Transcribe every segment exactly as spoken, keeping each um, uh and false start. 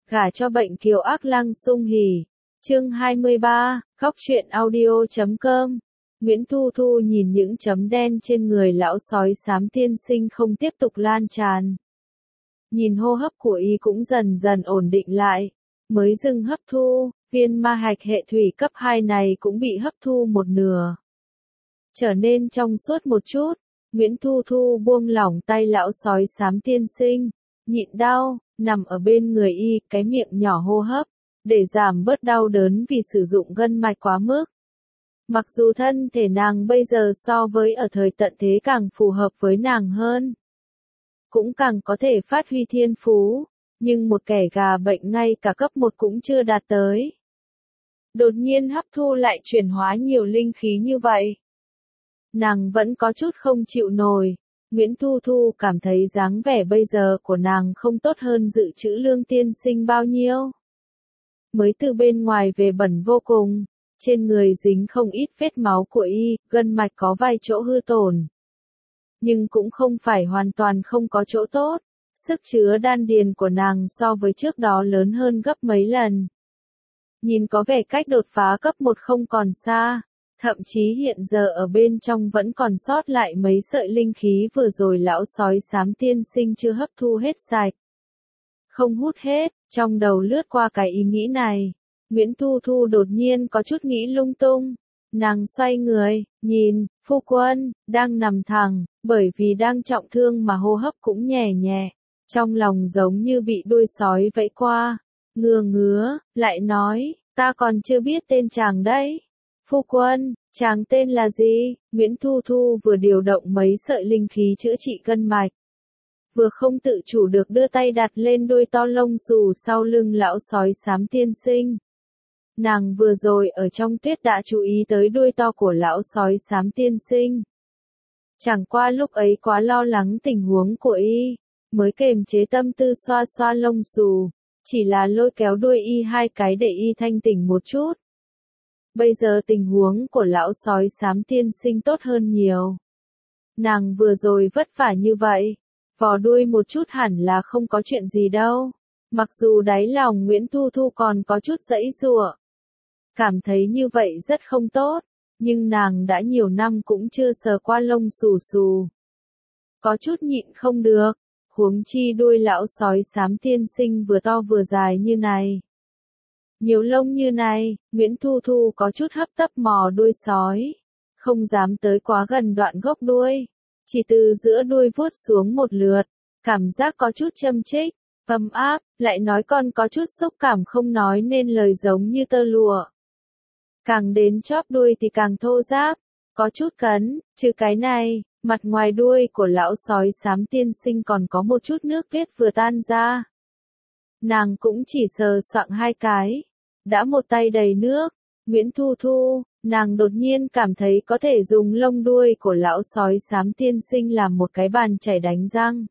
Gả cho bệnh kiều ác lăng sung hỉ. Chương hai mươi ba, khóc chuyện audio chấm com. Nguyễn Thu Thu nhìn những chấm đen trên người lão sói xám tiên sinh không tiếp tục lan tràn. Nhìn hô hấp của y cũng dần dần ổn định lại. Mới dừng hấp thu, viên ma hạch hệ thủy cấp hai này cũng bị hấp thu một nửa. Trở nên trong suốt một chút, Nguyễn Thu Thu buông lỏng tay lão sói xám tiên sinh, nhịn đau, nằm ở bên người y, cái miệng nhỏ hô hấp, để giảm bớt đau đớn vì sử dụng gân mạch quá mức. Mặc dù thân thể nàng bây giờ so với ở thời tận thế càng phù hợp với nàng hơn, cũng càng có thể phát huy thiên phú, nhưng một kẻ gà bệnh ngay cả cấp một cũng chưa đạt tới. Đột nhiên hấp thu lại chuyển hóa nhiều linh khí như vậy. Nàng vẫn có chút không chịu nổi. Nguyễn Thu Thu cảm thấy dáng vẻ bây giờ của nàng không tốt hơn dự trữ lương tiên sinh bao nhiêu. Mới từ bên ngoài về bẩn vô cùng, trên người dính không ít vết máu của y, gân mạch có vài chỗ hư tổn. Nhưng cũng không phải hoàn toàn không có chỗ tốt, sức chứa đan điền của nàng so với trước đó lớn hơn gấp mấy lần. Nhìn có vẻ cách đột phá cấp một không còn xa. Thậm chí hiện giờ ở bên trong vẫn còn sót lại mấy sợi linh khí vừa rồi lão sói xám tiên sinh chưa hấp thu hết sạch. Không hút hết, trong đầu lướt qua cái ý nghĩ này. Nguyễn Thu Thu đột nhiên có chút nghĩ lung tung. Nàng xoay người, nhìn, phu quân, đang nằm thẳng, bởi vì đang trọng thương mà hô hấp cũng nhẹ nhẹ. Trong lòng giống như bị đuôi sói vẫy qua. Ngừa ngứa, lại nói, ta còn chưa biết tên chàng đấy. Phu quân, chàng tên là gì? Nguyễn Thu Thu vừa điều động mấy sợi linh khí chữa trị gân mạch, vừa không tự chủ được đưa tay đặt lên đuôi to lông xù sau lưng lão sói xám tiên sinh. Nàng vừa rồi ở trong tuyết đã chú ý tới đuôi to của lão sói xám tiên sinh. Chẳng qua lúc ấy quá lo lắng tình huống của y, mới kềm chế tâm tư xoa xoa lông xù, chỉ là lôi kéo đuôi y hai cái để y thanh tỉnh một chút. Bây giờ tình huống của lão sói xám tiên sinh tốt hơn nhiều. Nàng vừa rồi vất vả như vậy, vò đuôi một chút hẳn là không có chuyện gì đâu. Mặc dù đáy lòng Nguyễn Thu Thu còn có chút giãy giụa, cảm thấy như vậy rất không tốt, nhưng nàng đã nhiều năm cũng chưa sờ qua lông xù xù. Có chút nhịn không được, huống chi đuôi lão sói xám tiên sinh vừa to vừa dài như này. Nhiều lông như này, Nguyễn Thu Thu có chút hấp tấp mò đuôi sói, không dám tới quá gần đoạn gốc đuôi, chỉ từ giữa đuôi vuốt xuống một lượt, cảm giác có chút châm chích, ấm áp, lại nói con có chút xúc cảm không nói nên lời giống như tơ lụa. Càng đến chóp đuôi thì càng thô ráp, có chút cấn, trừ cái này, mặt ngoài đuôi của lão sói xám tiên sinh còn có một chút nước tuyết vừa tan ra. Nàng cũng chỉ sờ soạng hai cái, đã một tay đầy nước. Nguyễn Thu Thu, nàng đột nhiên cảm thấy có thể dùng lông đuôi của lão sói xám tiên sinh làm một cái bàn chải đánh răng.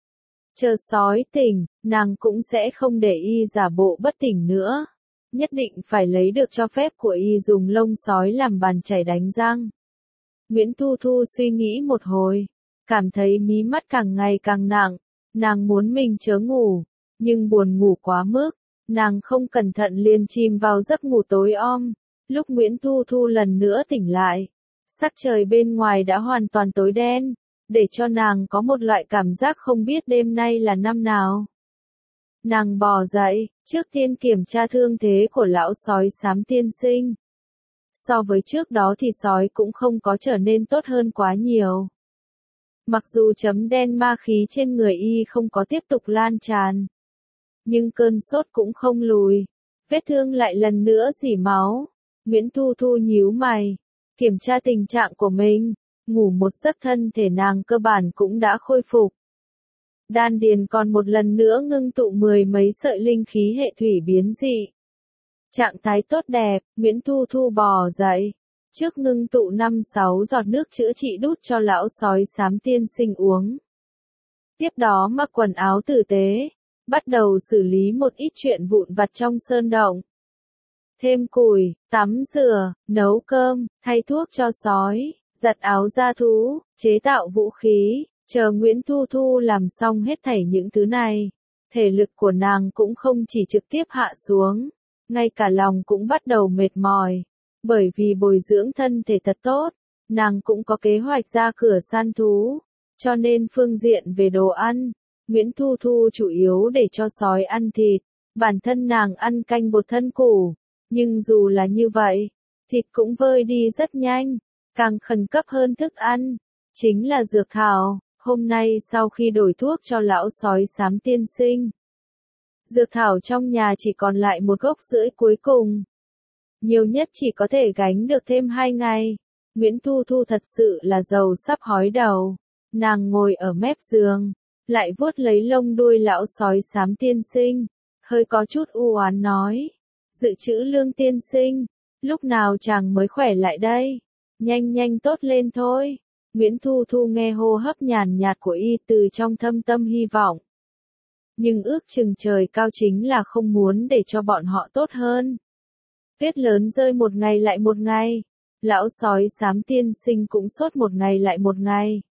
Chờ sói tỉnh, nàng cũng sẽ không để y giả bộ bất tỉnh nữa. Nhất định phải lấy được cho phép của y dùng lông sói làm bàn chải đánh răng. Nguyễn Thu Thu suy nghĩ một hồi, cảm thấy mí mắt càng ngày càng nặng, nàng muốn mình chớ ngủ, nhưng buồn ngủ quá mức, nàng không cẩn thận liền chìm vào giấc ngủ tối om. Lúc Nguyễn Thu Thu lần nữa tỉnh lại, sắc trời bên ngoài đã hoàn toàn tối đen, để cho nàng có một loại cảm giác không biết đêm nay là năm nào. Nàng bò dậy, trước tiên kiểm tra thương thế của lão sói xám tiên sinh. So với trước đó thì sói cũng không có trở nên tốt hơn quá nhiều. Mặc dù chấm đen ma khí trên người y không có tiếp tục lan tràn, nhưng cơn sốt cũng không lùi, vết thương lại lần nữa rỉ máu. Nguyễn Thu Thu nhíu mày, kiểm tra tình trạng của mình, ngủ một giấc thân thể nàng cơ bản cũng đã khôi phục. Đan điền còn một lần nữa ngưng tụ mười mấy sợi linh khí hệ thủy biến dị. Trạng thái tốt đẹp, Nguyễn Thu Thu bò dậy, trước ngưng tụ năm sáu giọt nước chữa trị đút cho lão sói xám tiên sinh uống. Tiếp đó mặc quần áo tử tế, bắt đầu xử lý một ít chuyện vụn vặt trong sơn động. Thêm củi, tắm rửa, nấu cơm, thay thuốc cho sói, giặt áo da thú, chế tạo vũ khí, chờ Nguyễn Thu Thu làm xong hết thảy những thứ này. Thể lực của nàng cũng không chỉ trực tiếp hạ xuống, ngay cả lòng cũng bắt đầu mệt mỏi. Bởi vì bồi dưỡng thân thể thật tốt, nàng cũng có kế hoạch ra cửa săn thú, cho nên phương diện về đồ ăn, Nguyễn Thu Thu chủ yếu để cho sói ăn thịt, bản thân nàng ăn canh bột thân củ, nhưng dù là như vậy, thịt cũng vơi đi rất nhanh, càng khẩn cấp hơn thức ăn, chính là dược thảo. Hôm nay sau khi đổi thuốc cho lão sói xám tiên sinh, dược thảo trong nhà chỉ còn lại một gốc rưỡi cuối cùng. Nhiều nhất chỉ có thể gánh được thêm hai ngày. Nguyễn Thu Thu thật sự là giàu sắp hói đầu. Nàng ngồi ở mép giường, lại vuốt lấy lông đuôi lão sói xám tiên sinh, hơi có chút u oán nói. Dự trữ lương tiên sinh, lúc nào chàng mới khỏe lại đây? Nhanh nhanh tốt lên thôi. Nguyễn Thu Thu nghe hô hấp nhàn nhạt của y từ trong thâm tâm hy vọng. Nhưng ước chừng trời cao chính là không muốn để cho bọn họ tốt hơn. Tuyết lớn rơi một ngày lại một ngày. Lão sói xám tiên sinh cũng sốt một ngày lại một ngày.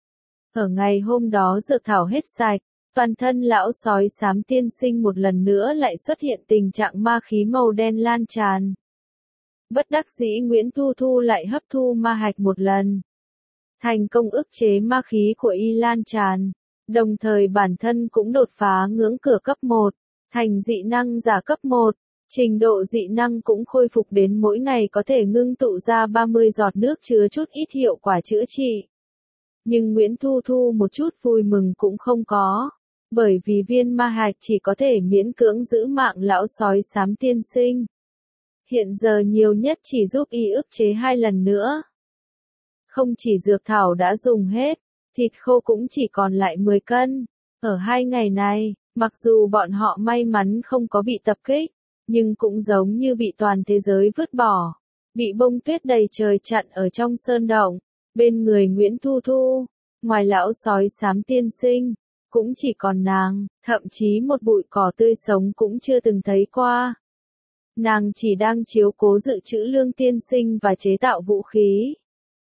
Ở ngày hôm đó dược thảo hết sạch, toàn thân lão sói xám tiên sinh một lần nữa lại xuất hiện tình trạng ma khí màu đen lan tràn. Bất đắc dĩ Nguyễn Thu Thu lại hấp thu ma hạch một lần. Thành công ức chế ma khí của y lan tràn, đồng thời bản thân cũng đột phá ngưỡng cửa cấp một, thành dị năng giả cấp một, trình độ dị năng cũng khôi phục đến mỗi ngày có thể ngưng tụ ra ba mươi giọt nước chứa chút ít hiệu quả chữa trị. Nhưng Nguyễn Thu Thu một chút vui mừng cũng không có, bởi vì viên ma hạch chỉ có thể miễn cưỡng giữ mạng lão sói xám tiên sinh. Hiện giờ nhiều nhất chỉ giúp y ức chế hai lần nữa. Không chỉ dược thảo đã dùng hết, thịt khô cũng chỉ còn lại mười cân. Ở hai ngày này, mặc dù bọn họ may mắn không có bị tập kích, nhưng cũng giống như bị toàn thế giới vứt bỏ. Bị bông tuyết đầy trời chặn ở trong sơn động, bên người Nguyễn Thu Thu, ngoài lão sói xám tiên sinh, cũng chỉ còn nàng, thậm chí một bụi cỏ tươi sống cũng chưa từng thấy qua. Nàng chỉ đang chiếu cố dự trữ lương tiên sinh và chế tạo vũ khí.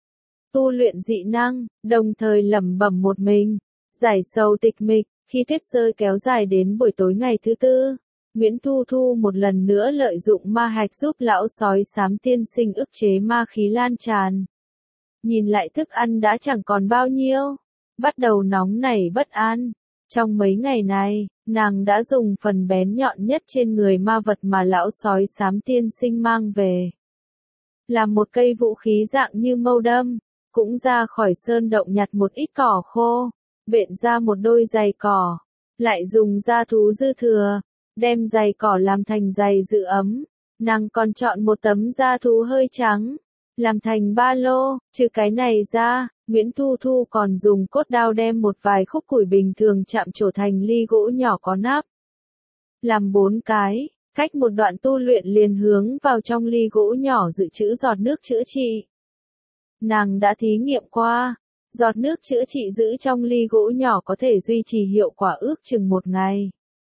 Tu luyện dị năng, đồng thời lẩm bẩm một mình, giải sầu tịch mịch. Khi tuyết rơi kéo dài đến buổi tối ngày thứ tư, Nguyễn Thu Thu một lần nữa lợi dụng ma hạch giúp lão sói xám tiên sinh ức chế ma khí lan tràn. Nhìn lại thức ăn đã chẳng còn bao nhiêu, bắt đầu nóng nảy bất an. Trong mấy ngày này, nàng đã dùng phần bén nhọn nhất trên người ma vật mà lão sói xám tiên sinh mang về. Làm một cây vũ khí dạng như mâu đâm, cũng ra khỏi sơn động nhặt một ít cỏ khô, bện ra một đôi giày cỏ, lại dùng da thú dư thừa, đem giày cỏ làm thành giày giữ ấm. Nàng còn chọn một tấm da thú hơi trắng, làm thành ba lô. Trừ cái này ra, Nguyễn Thu Thu còn dùng cốt đao đem một vài khúc củi bình thường chạm trổ thành ly gỗ nhỏ có nắp. Làm bốn cái, cách một đoạn tu luyện liền hướng vào trong ly gỗ nhỏ dự trữ giọt nước chữa trị. Nàng đã thí nghiệm qua, giọt nước chữa trị giữ trong ly gỗ nhỏ có thể duy trì hiệu quả ước chừng một ngày.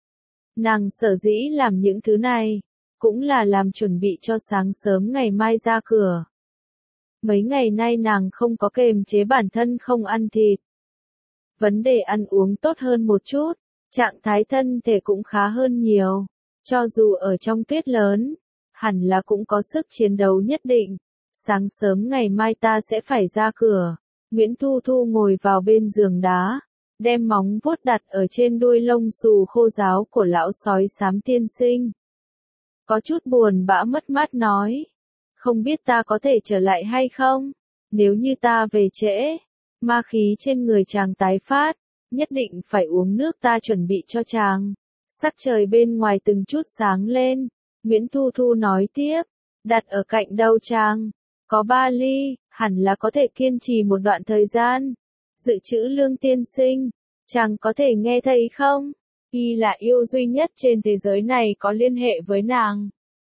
Nàng sở dĩ làm những thứ này, cũng là làm chuẩn bị cho sáng sớm ngày mai ra cửa. Mấy ngày nay nàng không có kềm chế bản thân không ăn thịt. Vấn đề ăn uống tốt hơn một chút, trạng thái thân thể cũng khá hơn nhiều. Cho dù ở trong tuyết lớn, hẳn là cũng có sức chiến đấu nhất định. Sáng sớm ngày mai ta sẽ phải ra cửa. Nguyễn Thu Thu ngồi vào bên giường đá, đem móng vuốt đặt ở trên đuôi lông xù khô ráo của lão sói xám tiên sinh. Có chút buồn bã mất mát nói, không biết ta có thể trở lại hay không? Nếu như ta về trễ, ma khí trên người chàng tái phát, nhất định phải uống nước ta chuẩn bị cho chàng. Sắc trời bên ngoài từng chút sáng lên, Nguyễn Thu Thu nói tiếp, đặt ở cạnh đầu chàng, có ba ly, hẳn là có thể kiên trì một đoạn thời gian. Dự trữ lương tiên sinh, chàng có thể nghe thấy không? Y là yêu duy nhất trên thế giới này có liên hệ với nàng.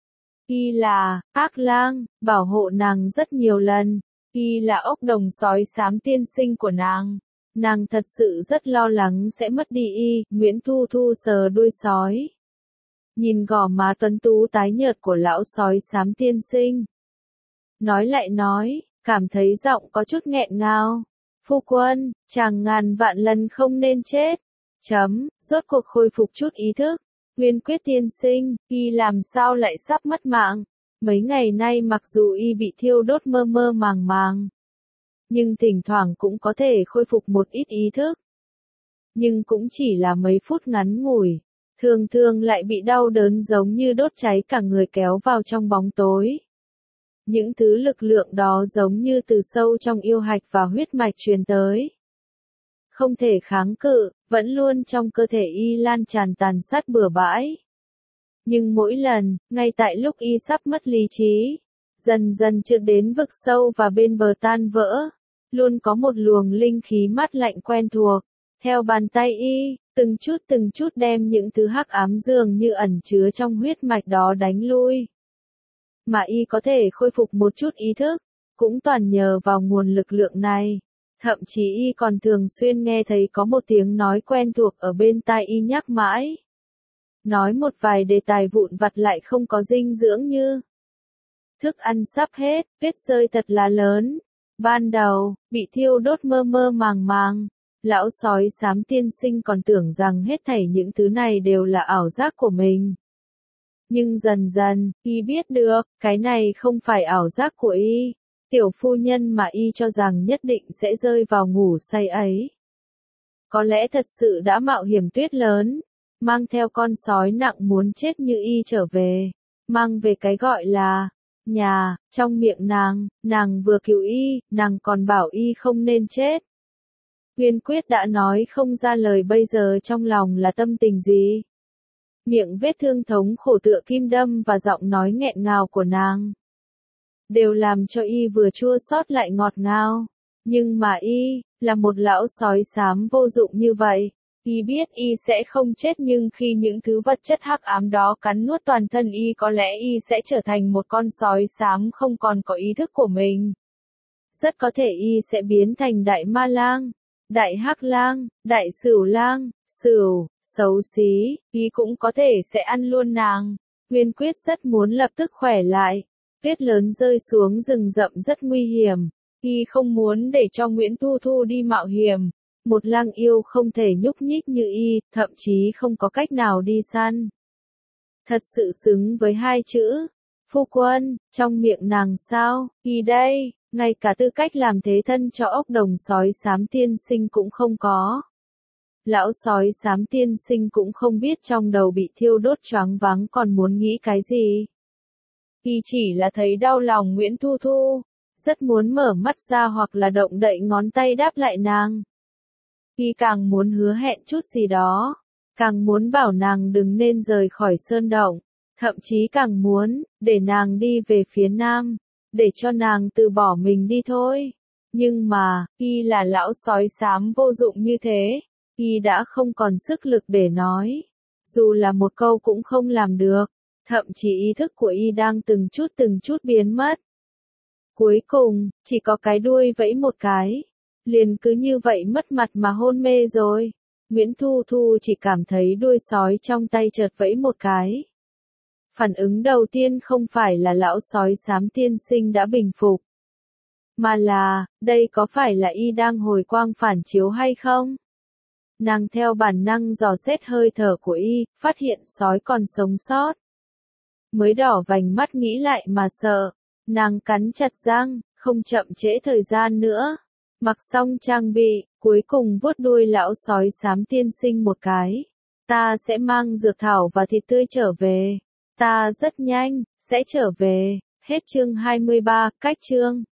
Y là, ác lang, bảo hộ nàng rất nhiều lần. Y là ốc đồng sói xám tiên sinh của nàng. Nàng thật sự rất lo lắng sẽ mất đi y. Nguyễn Thu Thu sờ đuôi sói. Nhìn gò má tuấn tú tái nhợt của lão sói xám tiên sinh. Nói lại nói, cảm thấy giọng có chút nghẹn ngào. Phu quân, chàng ngàn vạn lần không nên chết. Chấm, rốt cuộc khôi phục chút ý thức. Nguyên Quyết tiên sinh, y làm sao lại sắp mất mạng? Mấy ngày nay mặc dù y bị thiêu đốt mơ mơ màng màng, nhưng thỉnh thoảng cũng có thể khôi phục một ít ý thức. Nhưng cũng chỉ là mấy phút ngắn ngủi, thường thường lại bị đau đớn giống như đốt cháy cả người kéo vào trong bóng tối. Những thứ lực lượng đó giống như từ sâu trong yêu hạch và huyết mạch truyền tới. Không thể kháng cự, vẫn luôn trong cơ thể y lan tràn tàn sát bừa bãi. Nhưng mỗi lần, ngay tại lúc y sắp mất lý trí, dần dần trượt đến vực sâu và bên bờ tan vỡ, luôn có một luồng linh khí mát lạnh quen thuộc, theo bàn tay y, từng chút từng chút đem những thứ hắc ám dường như ẩn chứa trong huyết mạch đó đánh lui. Mà y có thể khôi phục một chút ý thức, cũng toàn nhờ vào nguồn lực lượng này. Thậm chí y còn thường xuyên nghe thấy có một tiếng nói quen thuộc ở bên tai y nhắc mãi. Nói một vài đề tài vụn vặt lại không có dinh dưỡng như thức ăn sắp hết, tuyết rơi thật là lớn. Ban đầu, bị thiêu đốt mơ mơ màng màng, lão sói xám tiên sinh còn tưởng rằng hết thảy những thứ này đều là ảo giác của mình. Nhưng dần dần, y biết được, cái này không phải ảo giác của y. Tiểu phu nhân mà y cho rằng nhất định sẽ rơi vào ngủ say ấy. Có lẽ thật sự đã mạo hiểm tuyết lớn, mang theo con sói nặng muốn chết như y trở về, mang về cái gọi là nhà, trong miệng nàng, nàng vừa cứu y, nàng còn bảo y không nên chết. Nguyên Quyết đã nói không ra lời bây giờ trong lòng là tâm tình gì. Miệng vết thương thống khổ tựa kim đâm và giọng nói nghẹn ngào của nàng đều làm cho y vừa chua xót lại ngọt ngào. Nhưng mà y, là một lão sói xám vô dụng như vậy. Y biết y sẽ không chết nhưng khi những thứ vật chất hắc ám đó cắn nuốt toàn thân y có lẽ y sẽ trở thành một con sói xám không còn có ý thức của mình. Rất có thể y sẽ biến thành đại ma lang, đại hắc lang, đại sửu lang, sửu, xấu xí, y cũng có thể sẽ ăn luôn nàng. Nguyên Quyết rất muốn lập tức khỏe lại. Tuyết lớn rơi xuống rừng rậm rất nguy hiểm, y không muốn để cho Nguyễn Thu Thu đi mạo hiểm. Một lang yêu không thể nhúc nhích như y, thậm chí không có cách nào đi săn. Thật sự xứng với hai chữ, phu quân, trong miệng nàng sao, y đây, ngay cả tư cách làm thế thân cho ốc đồng sói xám tiên sinh cũng không có. Lão sói xám tiên sinh cũng không biết trong đầu bị thiêu đốt choáng váng còn muốn nghĩ cái gì. Y chỉ là thấy đau lòng Nguyễn Thu Thu, rất muốn mở mắt ra hoặc là động đậy ngón tay đáp lại nàng. Y càng muốn hứa hẹn chút gì đó, càng muốn bảo nàng đừng nên rời khỏi sơn động, thậm chí càng muốn, để nàng đi về phía nam, để cho nàng từ bỏ mình đi thôi. Nhưng mà, y là lão sói xám vô dụng như thế, y đã không còn sức lực để nói, dù là một câu cũng không làm được, thậm chí ý thức của y đang từng chút từng chút biến mất. Cuối cùng, chỉ có cái đuôi vẫy một cái. Liền cứ như vậy mất mặt mà hôn mê rồi. Nguyễn Thu Thu chỉ cảm thấy đuôi sói trong tay chợt vẫy một cái. Phản ứng đầu tiên không phải là lão sói xám tiên sinh đã bình phục, mà là, đây có phải là y đang hồi quang phản chiếu hay không? Nàng theo bản năng dò xét hơi thở của y, phát hiện sói còn sống sót. Mới đỏ vành mắt nghĩ lại mà sợ, nàng cắn chặt răng, không chậm trễ thời gian nữa. Mặc xong trang bị, cuối cùng vuốt đuôi lão sói xám tiên sinh một cái. Ta sẽ mang dược thảo và thịt tươi trở về. Ta rất nhanh, sẽ trở về. Hết chương hai mươi ba, cách chương.